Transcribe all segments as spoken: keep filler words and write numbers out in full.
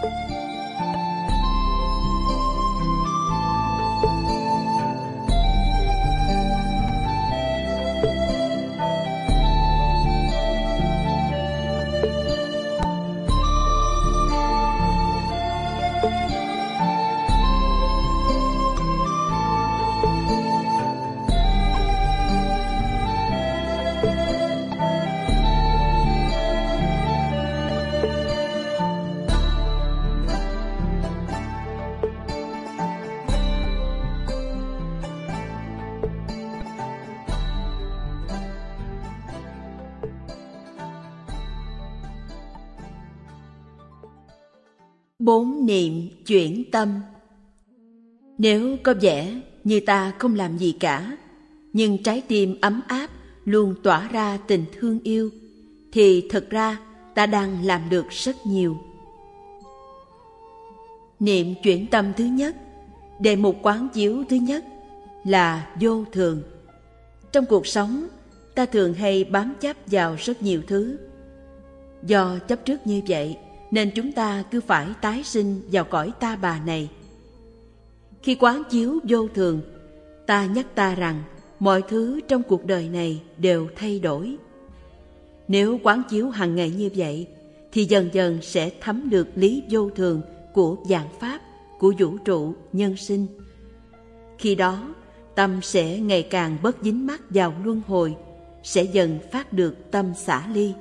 Bốn niệm chuyển tâm. Nếu có vẻ như ta không làm gì cả, nhưng trái tim ấm áp luôn tỏa ra tình thương yêu, thì thực ra ta đang làm được rất nhiều. Niệm chuyển tâm thứ nhất, đề mục quán chiếu thứ nhất là vô thường. Trong cuộc sống, ta thường hay bám chấp vào rất nhiều thứ. Do chấp trước như vậy, nên chúng ta cứ phải tái sinh vào cõi ta bà này. Khi quán chiếu vô thường, ta nhắc ta rằng mọi thứ trong cuộc đời này đều thay đổi. Nếu quán chiếu hàng ngày như vậy, thì dần dần sẽ thấm được lý vô thường của vạn pháp, của vũ trụ, nhân sinh. Khi đó, tâm sẽ ngày càng bớt dính mắc vào luân hồi, sẽ dần phát được tâm xả ly.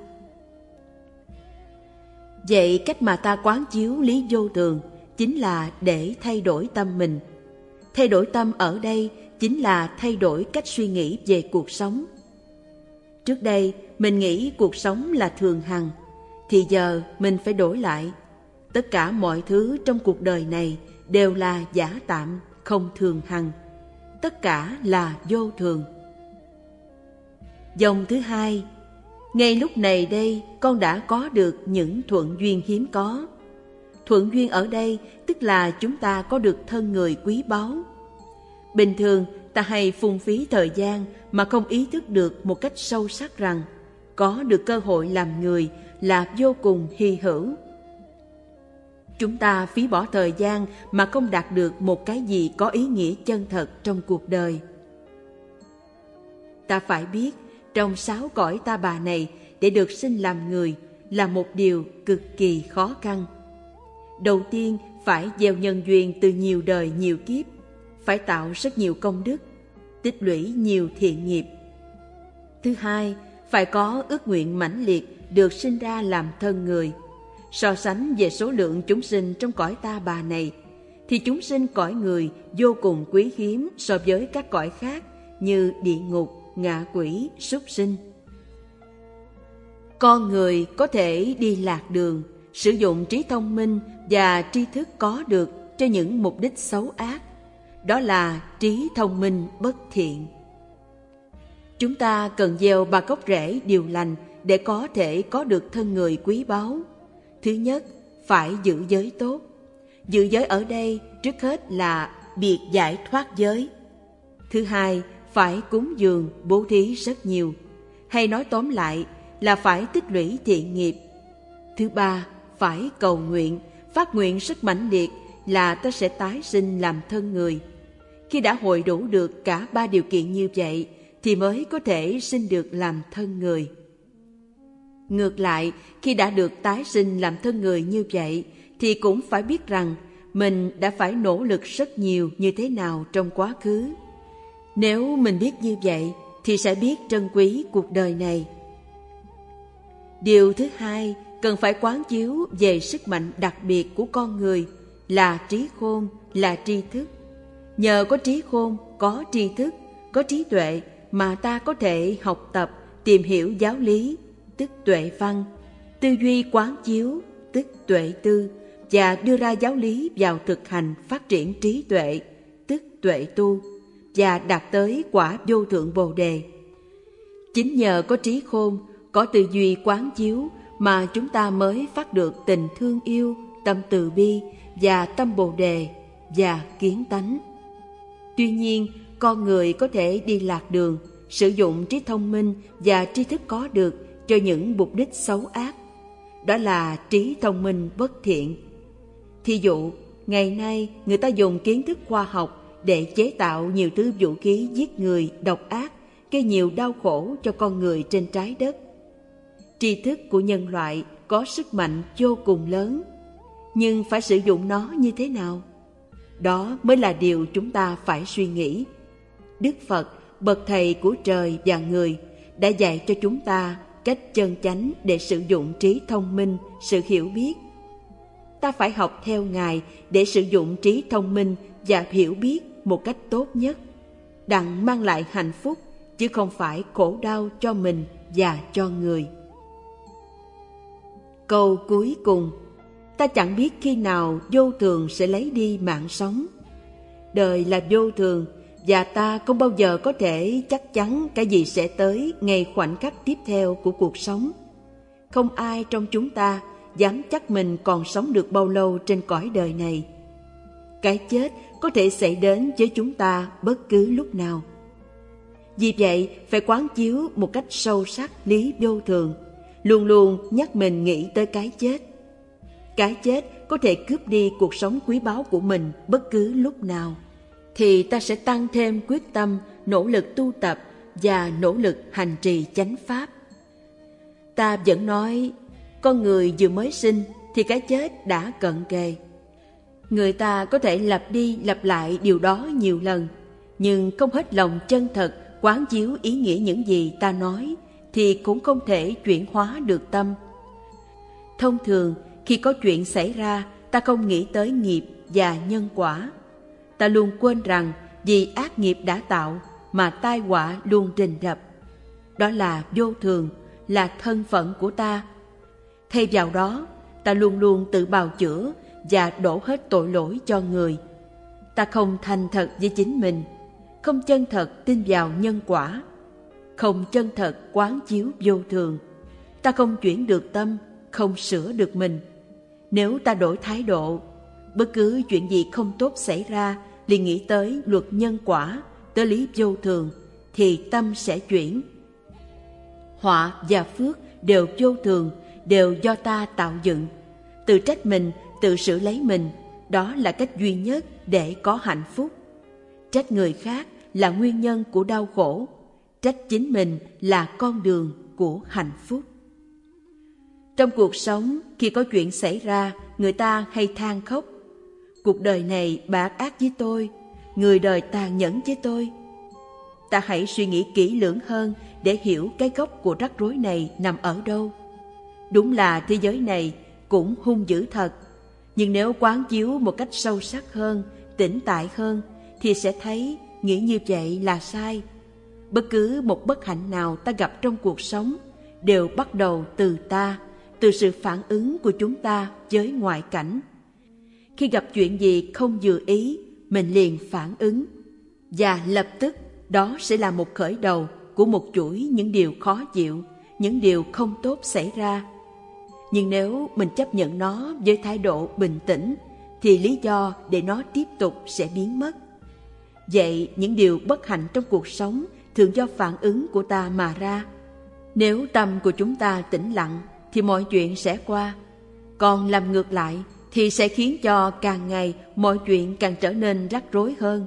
Vậy cách mà ta quán chiếu lý vô thường chính là để thay đổi tâm mình. Thay đổi tâm ở đây chính là thay đổi cách suy nghĩ về cuộc sống. Trước đây mình nghĩ cuộc sống là thường hằng, thì giờ mình phải đổi lại. Tất cả mọi thứ trong cuộc đời này đều là giả tạm, không thường hằng. Tất cả là vô thường. Dòng thứ hai, ngay lúc này đây con đã có được những thuận duyên hiếm có. Thuận duyên ở đây tức là chúng ta có được thân người quý báu. Bình thường ta hay phung phí thời gian mà không ý thức được một cách sâu sắc rằng có được cơ hội làm người là vô cùng hy hữu. Chúng ta phí bỏ thời gian mà không đạt được một cái gì có ý nghĩa chân thật trong cuộc đời. Ta phải biết, trong sáu cõi ta bà này, để được sinh làm người là một điều cực kỳ khó khăn. Đầu tiên phải gieo nhân duyên từ nhiều đời nhiều kiếp, phải tạo rất nhiều công đức, tích lũy nhiều thiện nghiệp. Thứ hai, phải có ước nguyện mãnh liệt được sinh ra làm thân người. So sánh về số lượng chúng sinh trong cõi ta bà này, thì chúng sinh cõi người vô cùng quý hiếm so với các cõi khác như địa ngục, ngạ quỷ, súc sinh. Con người có thể đi lạc đường, sử dụng trí thông minh và tri thức có được cho những mục đích xấu ác. Đó là trí thông minh bất thiện. Chúng ta cần gieo ba gốc rễ điều lành để có thể có được thân người quý báu. Thứ nhất, phải giữ giới tốt. Giữ giới ở đây trước hết là biệt giải thoát giới. Thứ hai, phải cúng dường, bố thí rất nhiều. Hay nói tóm lại là phải tích lũy thiện nghiệp. Thứ ba, phải cầu nguyện, phát nguyện rất mãnh liệt là ta sẽ tái sinh làm thân người. Khi đã hội đủ được cả ba điều kiện như vậy, thì mới có thể sinh được làm thân người. Ngược lại, khi đã được tái sinh làm thân người như vậy, thì cũng phải biết rằng mình đã phải nỗ lực rất nhiều như thế nào trong quá khứ. Nếu mình biết như vậy, thì sẽ biết trân quý cuộc đời này. Điều thứ hai, cần phải quán chiếu về sức mạnh đặc biệt của con người là trí khôn, là tri thức. Nhờ có trí khôn, có tri thức, có trí tuệ mà ta có thể học tập, tìm hiểu giáo lý, tức tuệ văn, tư duy quán chiếu, tức tuệ tư, và đưa ra giáo lý vào thực hành phát triển trí tuệ, tức tuệ tu, và đạt tới quả vô thượng Bồ Đề. Chính nhờ có trí khôn, có tư duy quán chiếu mà chúng ta mới phát được tình thương yêu, tâm từ bi và tâm Bồ Đề và kiến tánh. Tuy nhiên, con người có thể đi lạc đường, sử dụng trí thông minh và tri thức có được cho những mục đích xấu ác. Đó là trí thông minh bất thiện. Thí dụ, ngày nay người ta dùng kiến thức khoa học để chế tạo nhiều thứ vũ khí giết người độc ác, gây nhiều đau khổ cho con người trên trái đất. Tri thức của nhân loại có sức mạnh vô cùng lớn, nhưng phải sử dụng nó như thế nào? Đó mới là điều chúng ta phải suy nghĩ. Đức Phật, bậc thầy của trời và người, đã dạy cho chúng ta cách chân chánh để sử dụng trí thông minh, sự hiểu biết. Ta phải học theo Ngài để sử dụng trí thông minh và hiểu biết một cách tốt nhất, đặng mang lại hạnh phúc, chứ không phải khổ đau cho mình và cho người. Câu cuối cùng, ta chẳng biết khi nào vô thường sẽ lấy đi mạng sống. Đời là vô thường, và ta không bao giờ có thể chắc chắn cái gì sẽ tới ngay khoảnh khắc tiếp theo của cuộc sống. Không ai trong chúng ta dám chắc mình còn sống được bao lâu trên cõi đời này. Cái chết có thể xảy đến với chúng ta bất cứ lúc nào. Vì vậy, phải quán chiếu một cách sâu sắc lý vô thường, luôn luôn nhắc mình nghĩ tới cái chết. Cái chết có thể cướp đi cuộc sống quý báu của mình bất cứ lúc nào. Thì ta sẽ tăng thêm quyết tâm, nỗ lực tu tập và nỗ lực hành trì chánh pháp. Ta vẫn nói, con người vừa mới sinh thì cái chết đã cận kề. Người ta có thể lặp đi lặp lại điều đó nhiều lần, nhưng không hết lòng chân thật quán chiếu ý nghĩa những gì ta nói thì cũng không thể chuyển hóa được tâm. Thông thường, khi có chuyện xảy ra, ta không nghĩ tới nghiệp và nhân quả. Ta luôn quên rằng vì ác nghiệp đã tạo mà tai họa luôn rình rập. Đó là vô thường, là thân phận của ta. Thay vào đó, ta luôn luôn tự bào chữa và đổ hết tội lỗi cho người. Ta không thành thật với chính mình, không chân thật tin vào nhân quả, không chân thật quán chiếu vô thường. Ta không chuyển được tâm, không sửa được mình. Nếu ta đổi thái độ, bất cứ chuyện gì không tốt xảy ra liền nghĩ tới luật nhân quả, tới lý vô thường, thì tâm sẽ chuyển. Họa và phước đều vô thường, đều do ta tạo dựng. Tự trách mình, tự sửa lấy mình, đó là cách duy nhất để có hạnh phúc. Trách người khác là nguyên nhân của đau khổ, trách chính mình là con đường của hạnh phúc. Trong cuộc sống, khi có chuyện xảy ra, người ta hay than khóc. Cuộc đời này bạc ác với tôi, người đời tàn nhẫn với tôi. Ta hãy suy nghĩ kỹ lưỡng hơn để hiểu cái gốc của rắc rối này nằm ở đâu. Đúng là thế giới này cũng hung dữ thật, nhưng nếu quán chiếu một cách sâu sắc hơn, tĩnh tại hơn, thì sẽ thấy nghĩ như vậy là sai. Bất cứ một bất hạnh nào ta gặp trong cuộc sống đều bắt đầu từ ta, từ sự phản ứng của chúng ta với ngoại cảnh. Khi gặp chuyện gì không vừa ý, mình liền phản ứng, và lập tức đó sẽ là một khởi đầu của một chuỗi những điều khó chịu, những điều không tốt xảy ra. Nhưng nếu mình chấp nhận nó với thái độ bình tĩnh, thì lý do để nó tiếp tục sẽ biến mất. Vậy những điều bất hạnh trong cuộc sống thường do phản ứng của ta mà ra. Nếu tâm của chúng ta tĩnh lặng thì mọi chuyện sẽ qua. Còn làm ngược lại thì sẽ khiến cho càng ngày mọi chuyện càng trở nên rắc rối hơn.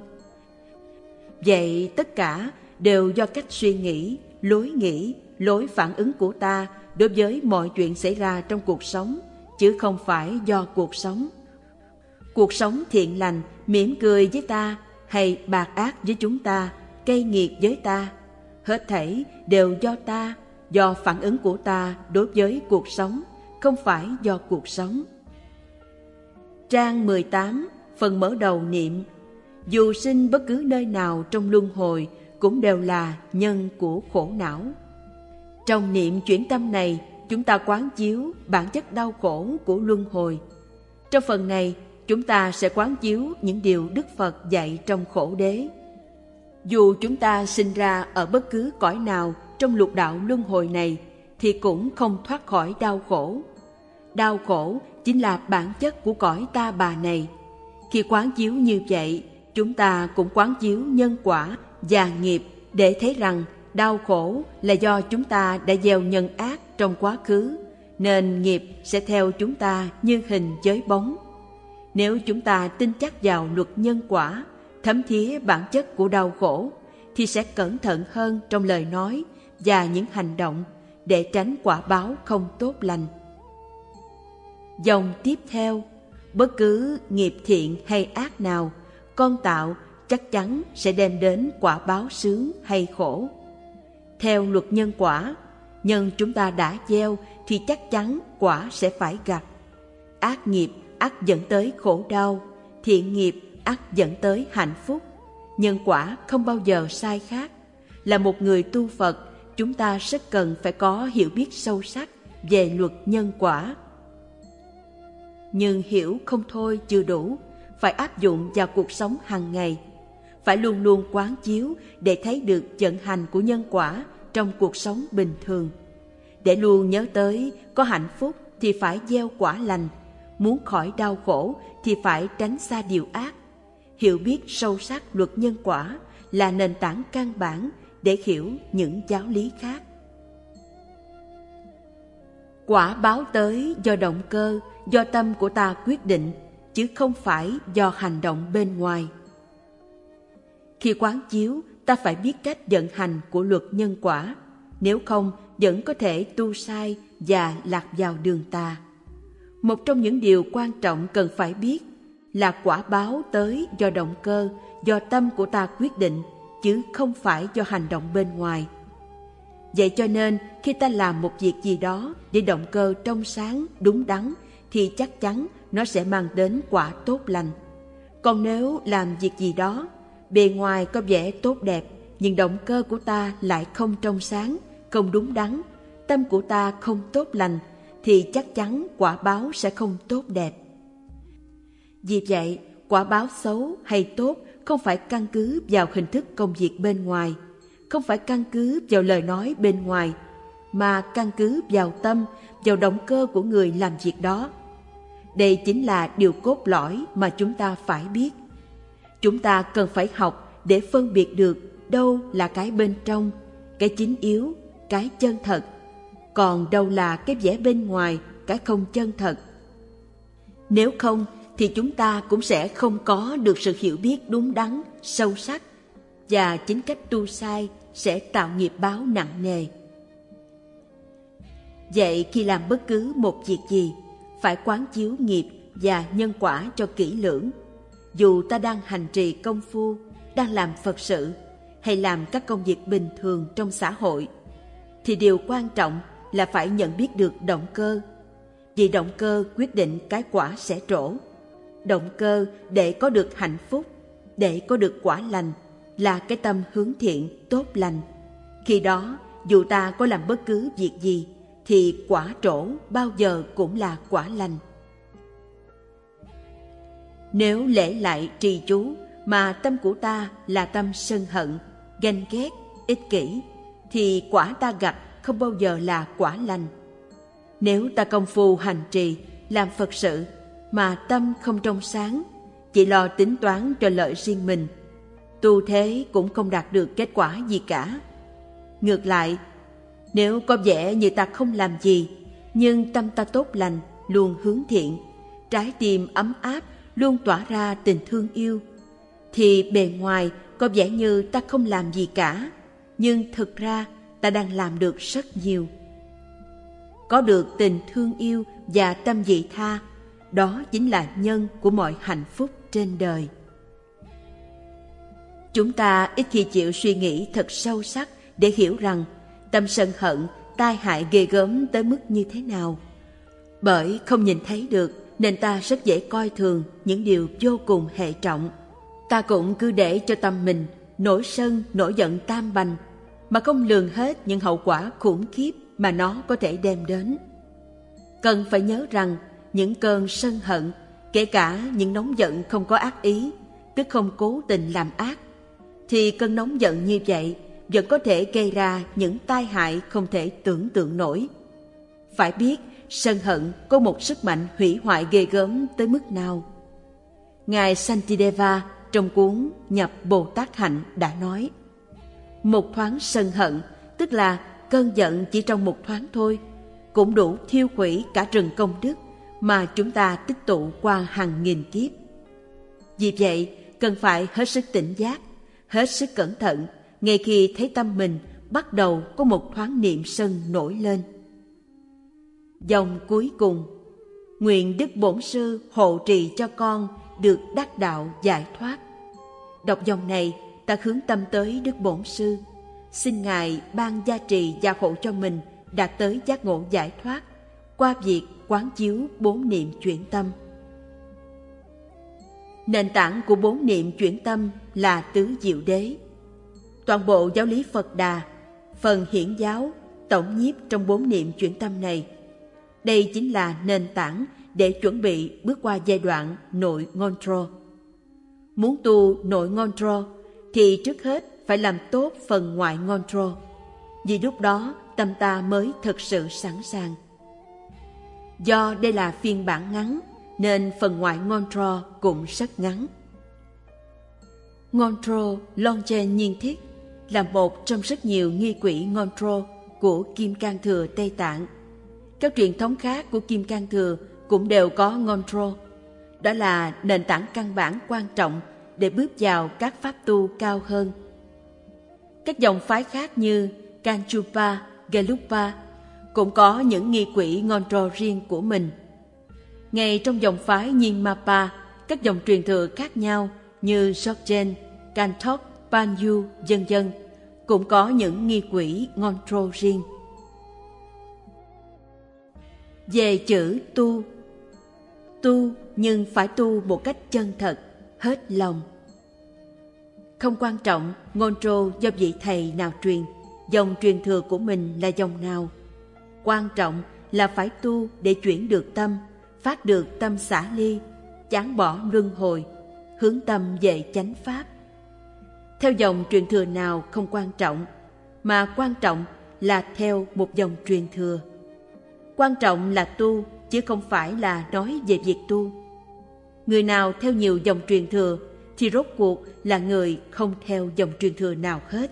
Vậy tất cả đều do cách suy nghĩ, lối nghĩ, lối phản ứng của ta đối với mọi chuyện xảy ra trong cuộc sống, chứ không phải do cuộc sống. Cuộc sống thiện lành, mỉm cười với ta, hay bạc ác với chúng ta, cay nghiệt với ta, hết thảy đều do ta, do phản ứng của ta đối với cuộc sống, không phải do cuộc sống. Trang mười tám, phần mở đầu niệm: dù sinh bất cứ nơi nào trong luân hồi cũng đều là nhân của khổ não. Trong niệm chuyển tâm này, chúng ta quán chiếu bản chất đau khổ của luân hồi. Trong phần này, chúng ta sẽ quán chiếu những điều Đức Phật dạy trong khổ đế. Dù chúng ta sinh ra ở bất cứ cõi nào trong lục đạo luân hồi này, thì cũng không thoát khỏi đau khổ. Đau khổ chính là bản chất của cõi ta bà này. Khi quán chiếu như vậy, chúng ta cũng quán chiếu nhân quả và nghiệp để thấy rằng đau khổ là do chúng ta đã gieo nhân ác trong quá khứ, nên nghiệp sẽ theo chúng ta như hình với bóng. Nếu chúng ta tin chắc vào luật nhân quả, thấm thía bản chất của đau khổ, thì sẽ cẩn thận hơn trong lời nói và những hành động để tránh quả báo không tốt lành. Dòng tiếp theo, bất cứ nghiệp thiện hay ác nào con tạo chắc chắn sẽ đem đến quả báo sướng hay khổ. Theo luật nhân quả, nhân chúng ta đã gieo thì chắc chắn quả sẽ phải gặt. Ác nghiệp ắt dẫn tới khổ đau, thiện nghiệp ắt dẫn tới hạnh phúc. Nhân quả không bao giờ sai khác. Là một người tu Phật, chúng ta rất cần phải có hiểu biết sâu sắc về luật nhân quả. Nhưng hiểu không thôi chưa đủ, phải áp dụng vào cuộc sống hàng ngày. Phải luôn luôn quán chiếu để thấy được vận hành của nhân quả trong cuộc sống bình thường. Để luôn nhớ tới có hạnh phúc thì phải gieo quả lành, muốn khỏi đau khổ thì phải tránh xa điều ác. Hiểu biết sâu sắc luật nhân quả là nền tảng căn bản để hiểu những giáo lý khác. Quả báo tới do động cơ, do tâm của ta quyết định, chứ không phải do hành động bên ngoài. Khi quán chiếu, ta phải biết cách vận hành của luật nhân quả, nếu không vẫn có thể tu sai và lạc vào đường tà. Một trong những điều quan trọng cần phải biết là quả báo tới do động cơ, do tâm của ta quyết định, chứ không phải do hành động bên ngoài. Vậy cho nên khi ta làm một việc gì đó để động cơ trong sáng, đúng đắn, thì chắc chắn nó sẽ mang đến quả tốt lành. Còn nếu làm việc gì đó, bề ngoài có vẻ tốt đẹp, nhưng động cơ của ta lại không trong sáng, không đúng đắn, tâm của ta không tốt lành, thì chắc chắn quả báo sẽ không tốt đẹp. Vì vậy, quả báo xấu hay tốt không phải căn cứ vào hình thức công việc bên ngoài, không phải căn cứ vào lời nói bên ngoài, mà căn cứ vào tâm, vào động cơ của người làm việc đó. Đây chính là điều cốt lõi mà chúng ta phải biết. Chúng ta cần phải học để phân biệt được đâu là cái bên trong, cái chính yếu, cái chân thật, còn đâu là cái vẻ bên ngoài, cái không chân thật. Nếu không, thì chúng ta cũng sẽ không có được sự hiểu biết đúng đắn, sâu sắc, và chính cách tu sai sẽ tạo nghiệp báo nặng nề. Vậy khi làm bất cứ một việc gì, phải quán chiếu nghiệp và nhân quả cho kỹ lưỡng. Dù ta đang hành trì công phu, đang làm Phật sự, hay làm các công việc bình thường trong xã hội, thì điều quan trọng là phải nhận biết được động cơ. Vì động cơ quyết định cái quả sẽ trổ. Động cơ để có được hạnh phúc, để có được quả lành, là cái tâm hướng thiện, tốt lành. Khi đó, dù ta có làm bất cứ việc gì, thì quả trổ bao giờ cũng là quả lành. Nếu lễ lại trì chú mà tâm của ta là tâm sân hận, ganh ghét, ích kỷ, thì quả ta gặt không bao giờ là quả lành. Nếu ta công phu hành trì, làm Phật sự, mà tâm không trong sáng, chỉ lo tính toán cho lợi riêng mình, tu thế cũng không đạt được kết quả gì cả. Ngược lại, nếu có vẻ như ta không làm gì, nhưng tâm ta tốt lành, luôn hướng thiện, trái tim ấm áp, luôn tỏa ra tình thương yêu, thì bề ngoài có vẻ như ta không làm gì cả, nhưng thực ra ta đang làm được rất nhiều. Có được tình thương yêu và tâm vị tha, đó chính là nhân của mọi hạnh phúc trên đời. Chúng ta ít khi chịu suy nghĩ thật sâu sắc để hiểu rằng tâm sân hận tai hại ghê gớm tới mức như thế nào. Bởi không nhìn thấy được nên ta rất dễ coi thường những điều vô cùng hệ trọng. Ta cũng cứ để cho tâm mình nổi sân, nổi giận tam bành, mà không lường hết những hậu quả khủng khiếp mà nó có thể đem đến. Cần phải nhớ rằng những cơn sân hận, kể cả những nóng giận không có ác ý, tức không cố tình làm ác, thì cơn nóng giận như vậy vẫn có thể gây ra những tai hại không thể tưởng tượng nổi. Phải biết, sân hận có một sức mạnh hủy hoại ghê gớm tới mức nào. Ngài Santideva trong cuốn Nhập Bồ Tát Hạnh đã nói, một thoáng sân hận, tức là cơn giận chỉ trong một thoáng thôi, cũng đủ thiêu hủy cả rừng công đức mà chúng ta tích tụ qua hàng nghìn kiếp. Vì vậy, cần phải hết sức tỉnh giác, hết sức cẩn thận ngay khi thấy tâm mình bắt đầu có một thoáng niệm sân nổi lên. Dòng cuối cùng: nguyện Đức Bổn Sư hộ trì cho con được đắc đạo giải thoát. Đọc dòng này, ta hướng tâm tới Đức Bổn Sư, xin Ngài ban gia trì gia hộ cho mình đạt tới giác ngộ giải thoát qua việc quán chiếu bốn niệm chuyển tâm. Nền tảng của bốn niệm chuyển tâm là tứ diệu đế. Toàn bộ giáo lý Phật Đà, phần hiển giáo, tổng nhiếp trong bốn niệm chuyển tâm này. Đây chính là nền tảng để chuẩn bị bước qua giai đoạn nội Ngondro. Muốn tu nội Ngondro thì trước hết phải làm tốt phần ngoại Ngondro, vì lúc đó tâm ta mới thực sự sẵn sàng. Do đây là phiên bản ngắn nên phần ngoại Ngondro cũng rất ngắn. Ngondro Longchen Nhiên Thiết là một trong rất nhiều nghi quỹ Ngondro của Kim Cang Thừa Tây Tạng. Các truyền thống khác của Kim Cang Thừa cũng đều có Ngondro. Đó là nền tảng căn bản quan trọng để bước vào các pháp tu cao hơn. Các dòng phái khác như Kanchupa, Gelupa cũng có những nghi quỹ Ngondro riêng của mình. Ngay trong dòng phái Nyingmapa, các dòng truyền thừa khác nhau như Dzogchen, Kantok, Panyu, vân vân cũng có những nghi quỹ Ngondro riêng. Về chữ tu, tu nhưng phải tu một cách chân thật, hết lòng. Không quan trọng Ngondro do vị thầy nào truyền, dòng truyền thừa của mình là dòng nào. Quan trọng là phải tu để chuyển được tâm, phát được tâm xả ly, chán bỏ luân hồi, hướng tâm về chánh pháp. Theo dòng truyền thừa nào không quan trọng, mà quan trọng là theo một dòng truyền thừa. Quan trọng là tu, chứ không phải là nói về việc tu. Người nào theo nhiều dòng truyền thừa thì rốt cuộc là người không theo dòng truyền thừa nào hết.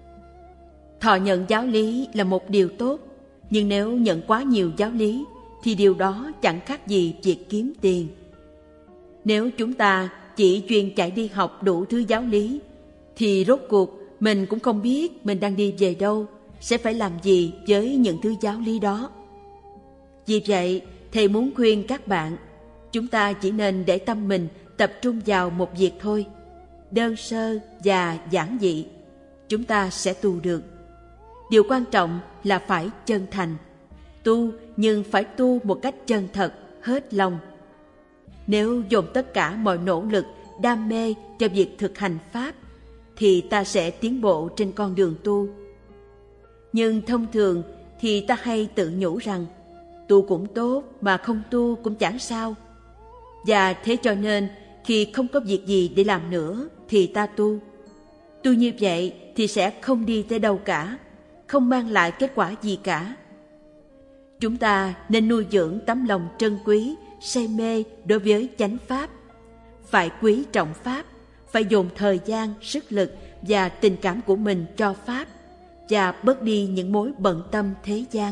Thọ nhận giáo lý là một điều tốt, nhưng nếu nhận quá nhiều giáo lý thì điều đó chẳng khác gì việc kiếm tiền. Nếu chúng ta chỉ chuyên chạy đi học đủ thứ giáo lý thì rốt cuộc mình cũng không biết mình đang đi về đâu, sẽ phải làm gì với những thứ giáo lý đó. Vì vậy, thầy muốn khuyên các bạn, chúng ta chỉ nên để tâm mình tập trung vào một việc thôi, đơn sơ và giản dị, chúng ta sẽ tu được. Điều quan trọng là phải chân thành, tu nhưng phải tu một cách chân thật, hết lòng. Nếu dồn tất cả mọi nỗ lực, đam mê cho việc thực hành Pháp, thì ta sẽ tiến bộ trên con đường tu. Nhưng thông thường thì ta hay tự nhủ rằng, tu cũng tốt mà không tu cũng chẳng sao. Và thế cho nên khi không có việc gì để làm nữa thì ta tu. Tu như vậy thì sẽ không đi tới đâu cả, không mang lại kết quả gì cả. Chúng ta nên nuôi dưỡng tấm lòng trân quý, say mê đối với chánh Pháp. Phải quý trọng Pháp, phải dồn thời gian, sức lực và tình cảm của mình cho Pháp, và bớt đi những mối bận tâm thế gian.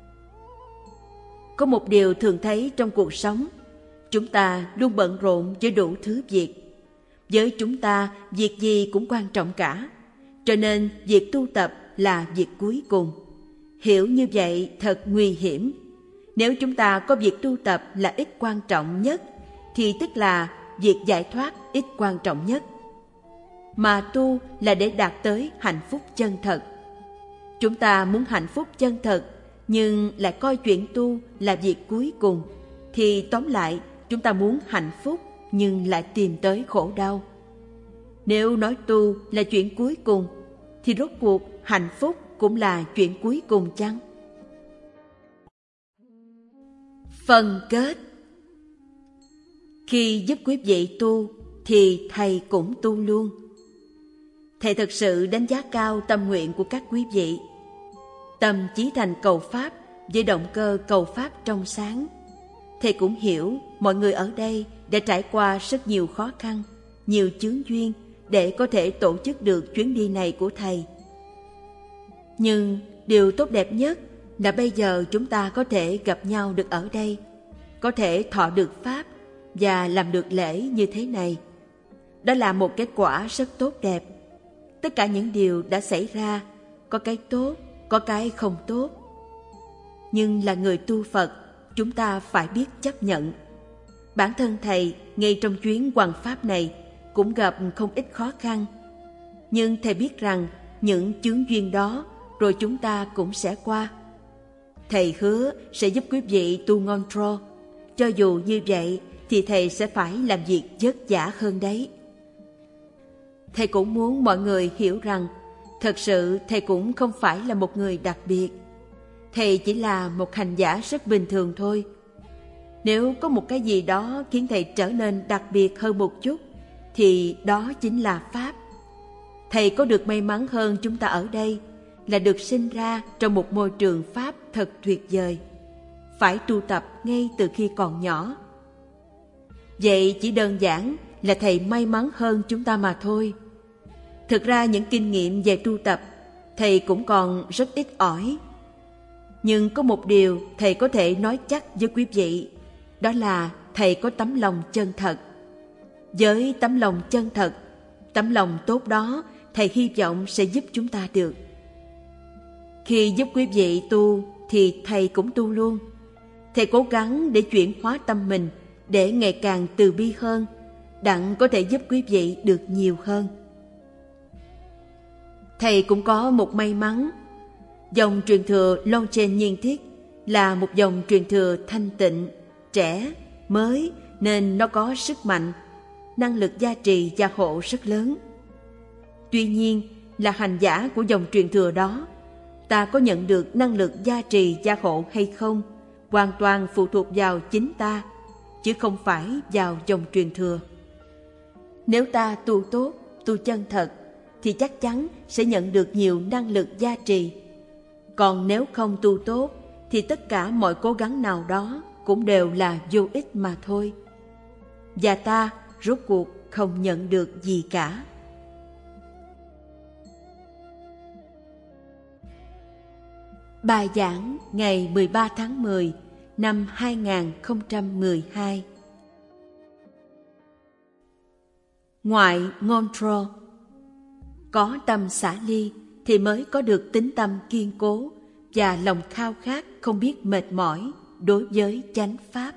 Có một điều thường thấy trong cuộc sống, chúng ta luôn bận rộn với đủ thứ việc. Với chúng ta, việc gì cũng quan trọng cả, cho nên việc tu tập là việc cuối cùng. Hiểu như vậy thật nguy hiểm. Nếu chúng ta có việc tu tập là ít quan trọng nhất, thì tức là việc giải thoát ít quan trọng nhất. Mà tu là để đạt tới hạnh phúc chân thật. Chúng ta muốn hạnh phúc chân thật, nhưng lại coi chuyện tu là việc cuối cùng, thì tóm lại chúng ta muốn hạnh phúc nhưng lại tìm tới khổ đau. Nếu nói tu là chuyện cuối cùng, thì rốt cuộc hạnh phúc cũng là chuyện cuối cùng chăng? Phần kết. Khi giúp quý vị tu, thì thầy cũng tu luôn. Thầy thật sự đánh giá cao tâm nguyện của các quý vị. Tâm chí thành cầu Pháp với động cơ cầu Pháp trong sáng. Thầy cũng hiểu mọi người ở đây đã trải qua rất nhiều khó khăn, nhiều chướng duyên để có thể tổ chức được chuyến đi này của thầy. Nhưng điều tốt đẹp nhất là bây giờ chúng ta có thể gặp nhau được ở đây. có thể thọ được Pháp và làm được lễ như thế này. Đó là một kết quả rất tốt đẹp. Tất cả những điều đã xảy ra, có cái tốt, có cái không tốt. Nhưng là người tu Phật, chúng ta phải biết chấp nhận. Bản thân Thầy, ngay trong chuyến hoằng Pháp này, cũng gặp không ít khó khăn. Nhưng Thầy biết rằng những chướng duyên đó rồi chúng ta cũng sẽ qua. Thầy hứa sẽ giúp quý vị tu ngon tro. Cho dù như vậy thì Thầy sẽ phải làm việc vất vả hơn đấy. Thầy cũng muốn mọi người hiểu rằng thật sự Thầy cũng không phải là một người đặc biệt. Thầy chỉ là một hành giả rất bình thường thôi. Nếu có một cái gì đó khiến Thầy trở nên đặc biệt hơn một chút, thì đó chính là Pháp. Thầy có được may mắn hơn chúng ta ở đây là được sinh ra trong một môi trường Pháp thật tuyệt vời. Phải tu tập ngay từ khi còn nhỏ. Vậy chỉ đơn giản là Thầy may mắn hơn chúng ta mà thôi. Thực ra những kinh nghiệm về tu tập, Thầy cũng còn rất ít ỏi. Nhưng có một điều Thầy có thể nói chắc với quý vị, đó là Thầy có tấm lòng chân thật. Với tấm lòng chân thật, tấm lòng tốt đó, Thầy hy vọng sẽ giúp chúng ta được. Khi giúp quý vị tu, thì Thầy cũng tu luôn. Thầy cố gắng để chuyển hóa tâm mình, để ngày càng từ bi hơn, đặng có thể giúp quý vị được nhiều hơn. Thầy cũng có một may mắn. Dòng truyền thừa Longchen Nhiên Thiết là một dòng truyền thừa thanh tịnh, trẻ, mới, nên nó có sức mạnh, năng lực gia trì gia hộ rất lớn. Tuy nhiên, là hành giả của dòng truyền thừa đó, ta có nhận được năng lực gia trì gia hộ hay không, hoàn toàn phụ thuộc vào chính ta, chứ không phải vào dòng truyền thừa. Nếu ta tu tốt, tu chân thật, thì chắc chắn sẽ nhận được nhiều năng lực gia trì. Còn nếu không tu tốt, thì tất cả mọi cố gắng nào đó cũng đều là vô ích mà thôi. Và ta rốt cuộc không nhận được gì cả. Bài giảng ngày mười ba tháng mười năm hai nghìn không trăm mười hai. Ngoại ngôn tro. Có tâm xả ly thì mới có được tính tâm kiên cố và lòng khao khát không biết mệt mỏi đối với chánh pháp.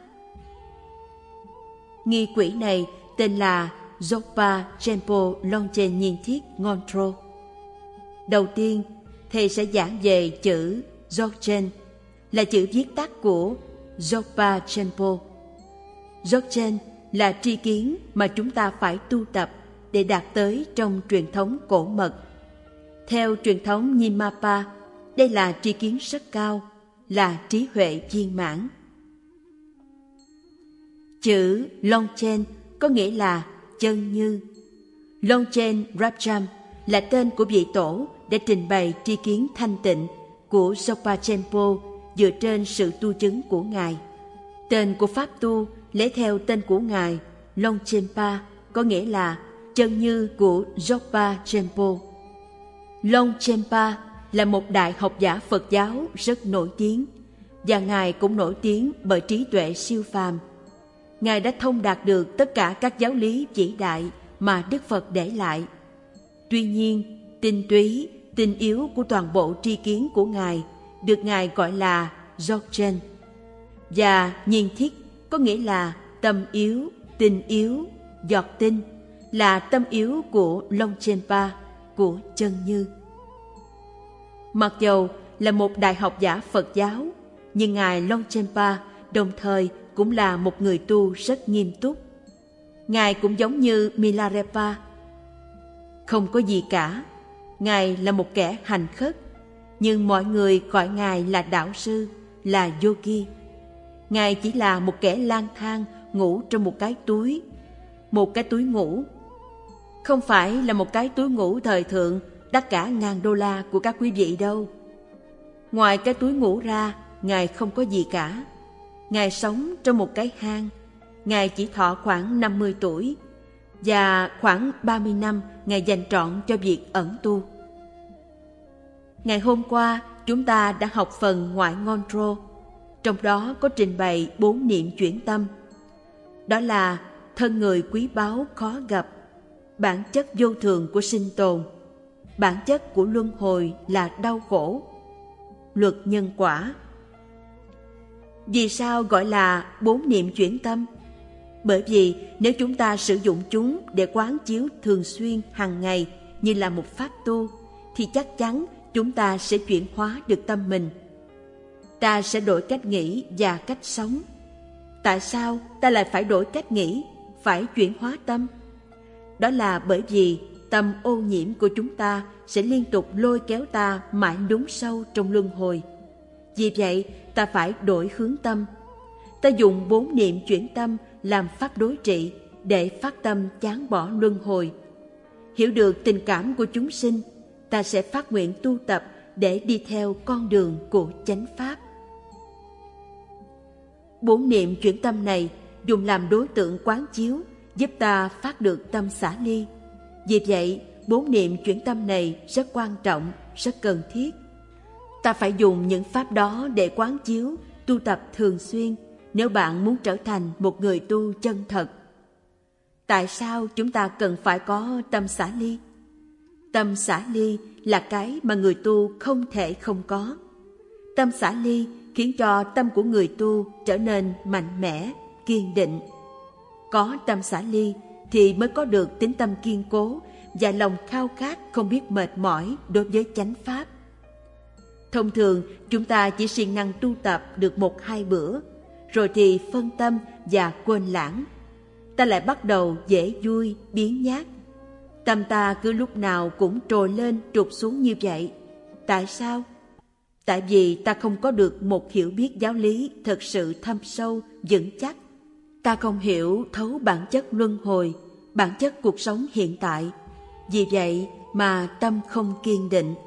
Nghi quỹ này tên là Dzogpa Chenpo Longchen Nhiên Thiết Ngondro. Đầu tiên, Thầy sẽ giảng về chữ Dzogchen, là chữ viết tắt của Dzogpa Chenpo. Dzogchen là tri kiến mà chúng ta phải tu tập để đạt tới trong truyền thống cổ mật. Theo truyền thống Nyingmapa, đây là tri kiến rất cao, là trí huệ viên mãn. Chữ Longchen có nghĩa là chân như. Longchen Rabjam là tên của vị tổ để trình bày tri kiến thanh tịnh của Dzogpa Chenpo dựa trên sự tu chứng của Ngài. Tên của pháp tu lấy theo tên của Ngài Longchenpa, có nghĩa là chân như của Dzogpa Chenpo. Longchenpa là một đại học giả Phật giáo rất nổi tiếng, và Ngài cũng nổi tiếng bởi trí tuệ siêu phàm. Ngài đã thông đạt được tất cả các giáo lý vĩ đại mà Đức Phật để lại. Tuy nhiên, tinh túy, tinh yếu của toàn bộ tri kiến của Ngài được Ngài gọi là Dzogchen. Và nhiên thiết có nghĩa là tâm yếu, tinh yếu, giọt tinh, là tâm yếu của Longchenpa, của chân như. Mặc dầu là một đại học giả Phật giáo, nhưng Ngài Longchenpa đồng thời cũng là một người tu rất nghiêm túc. Ngài cũng giống như Milarepa. Không có gì cả, Ngài là một kẻ hành khất, nhưng mọi người gọi Ngài là đạo sư, là yogi. Ngài chỉ là một kẻ lang thang ngủ trong một cái túi, một cái túi ngủ. Không phải là một cái túi ngủ thời thượng đắt cả ngàn đô la của các quý vị đâu. Ngoài cái túi ngủ ra, Ngài không có gì cả. Ngài sống trong một cái hang. Ngài chỉ thọ khoảng năm mươi tuổi, và khoảng ba mươi năm Ngài dành trọn cho việc ẩn tu. Ngày hôm qua, chúng ta đã học phần ngoại ngôn trô. trong đó có trình bày bốn niệm chuyển tâm. Đó là thân người quý báu khó gặp, bản chất vô thường của sinh tồn, bản chất của luân hồi là đau khổ, luật nhân quả. Vì sao gọi là bốn niệm chuyển tâm? Bởi vì nếu chúng ta sử dụng chúng để quán chiếu thường xuyên hàng ngày như là một pháp tu, thì chắc chắn chúng ta sẽ chuyển hóa được tâm mình. Ta sẽ đổi cách nghĩ và cách sống. Tại sao ta lại phải đổi cách nghĩ, phải chuyển hóa tâm? Đó là bởi vì tâm ô nhiễm của chúng ta sẽ liên tục lôi kéo ta mãi lún sâu trong luân hồi. Vì vậy, ta phải đổi hướng tâm. Ta dùng bốn niệm chuyển tâm làm pháp đối trị để phát tâm chán bỏ luân hồi. Hiểu được tình cảm của chúng sinh, ta sẽ phát nguyện tu tập để đi theo con đường của chánh pháp. Bốn niệm chuyển tâm này dùng làm đối tượng quán chiếu, giúp ta phát được tâm xả ly. Vì vậy, bốn niệm chuyển tâm này rất quan trọng, rất cần thiết. Ta phải dùng những pháp đó để quán chiếu, tu tập thường xuyên nếu bạn muốn trở thành một người tu chân thật. Tại sao chúng ta cần phải có tâm xả ly? Tâm xả ly là cái mà người tu không thể không có. Tâm xả ly khiến cho tâm của người tu trở nên mạnh mẽ, kiên định. Có tâm xả ly thì mới có được tính tâm kiên cố và lòng khao khát không biết mệt mỏi đối với chánh pháp. Thông thường chúng ta chỉ siêng năng tu tập được một hai bữa, rồi thì phân tâm và quên lãng. Ta lại bắt đầu dễ vui, biếng nhác. Tâm ta cứ lúc nào cũng trồi lên trục xuống như vậy. Tại sao? Tại vì ta không có được một hiểu biết giáo lý thật sự thâm sâu, vững chắc. Ta không hiểu thấu bản chất luân hồi, bản chất cuộc sống hiện tại. Vì vậy mà tâm không kiên định.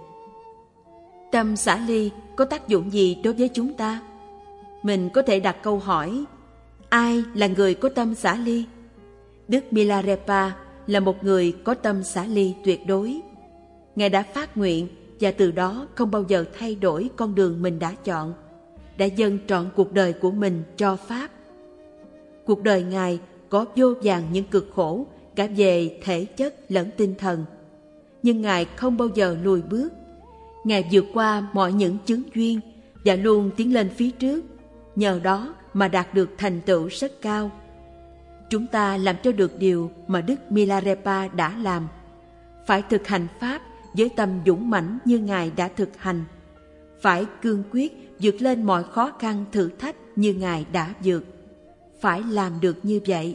Tâm xả ly có tác dụng gì đối với chúng ta? Mình có thể đặt câu hỏi, ai là người có tâm xả ly? Đức Milarepa là một người có tâm xả ly tuyệt đối. Ngài đã phát nguyện và từ đó không bao giờ thay đổi con đường mình đã chọn, đã dâng trọn cuộc đời của mình cho Pháp. Cuộc đời Ngài có vô vàn những cực khổ cả về thể chất lẫn tinh thần, nhưng Ngài không bao giờ lùi bước. Ngài vượt qua mọi những chướng duyên và luôn tiến lên phía trước, nhờ đó mà đạt được thành tựu rất cao. Chúng ta làm cho được điều mà Đức Milarepa đã làm, phải thực hành Pháp với tâm dũng mãnh như Ngài đã thực hành, phải cương quyết vượt lên mọi khó khăn thử thách như Ngài đã vượt, phải làm được như vậy.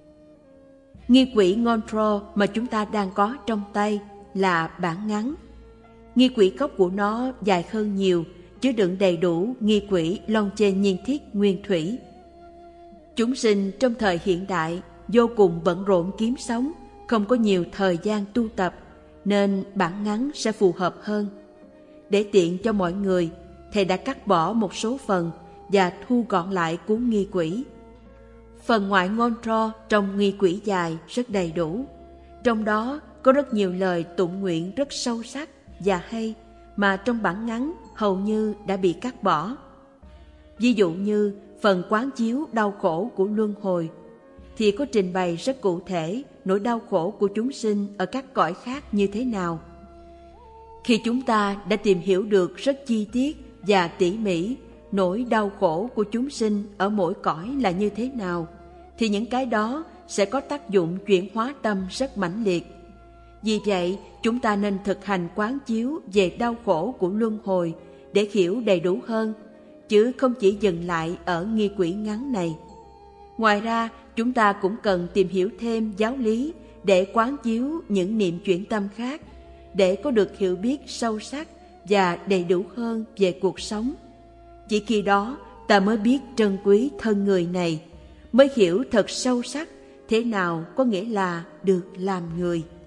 Nghi quỹ Ngondro mà chúng ta đang có trong tay là bản ngắn. Nghi quỹ gốc của nó dài hơn nhiều, chứa đựng đầy đủ nghi quỹ lon trên nhiên thiết nguyên thủy. Chúng sinh trong thời hiện đại vô cùng bận rộn kiếm sống, không có nhiều thời gian tu tập, nên bản ngắn sẽ phù hợp hơn. Để tiện cho mọi người, Thầy đã cắt bỏ một số phần và thu gọn lại cuốn nghi quỹ. Phần ngoại ngôn tro trong nghi quỹ dài rất đầy đủ. Trong đó có rất nhiều lời tụng nguyện rất sâu sắc và hay mà trong bản ngắn hầu như đã bị cắt bỏ. Ví dụ như phần quán chiếu đau khổ của luân hồi thì có trình bày rất cụ thể nỗi đau khổ của chúng sinh ở các cõi khác như thế nào. Khi chúng ta đã tìm hiểu được rất chi tiết và tỉ mỉ nỗi đau khổ của chúng sinh ở mỗi cõi là như thế nào, thì những cái đó sẽ có tác dụng chuyển hóa tâm rất mãnh liệt. Vì vậy, chúng ta nên thực hành quán chiếu về đau khổ của luân hồi để hiểu đầy đủ hơn, chứ không chỉ dừng lại ở nghi quỹ ngắn này. Ngoài ra, chúng ta cũng cần tìm hiểu thêm giáo lý để quán chiếu những niệm chuyển tâm khác, để có được hiểu biết sâu sắc và đầy đủ hơn về cuộc sống. Chỉ khi đó, ta mới biết trân quý thân người này, mới hiểu thật sâu sắc thế nào có nghĩa là được làm người.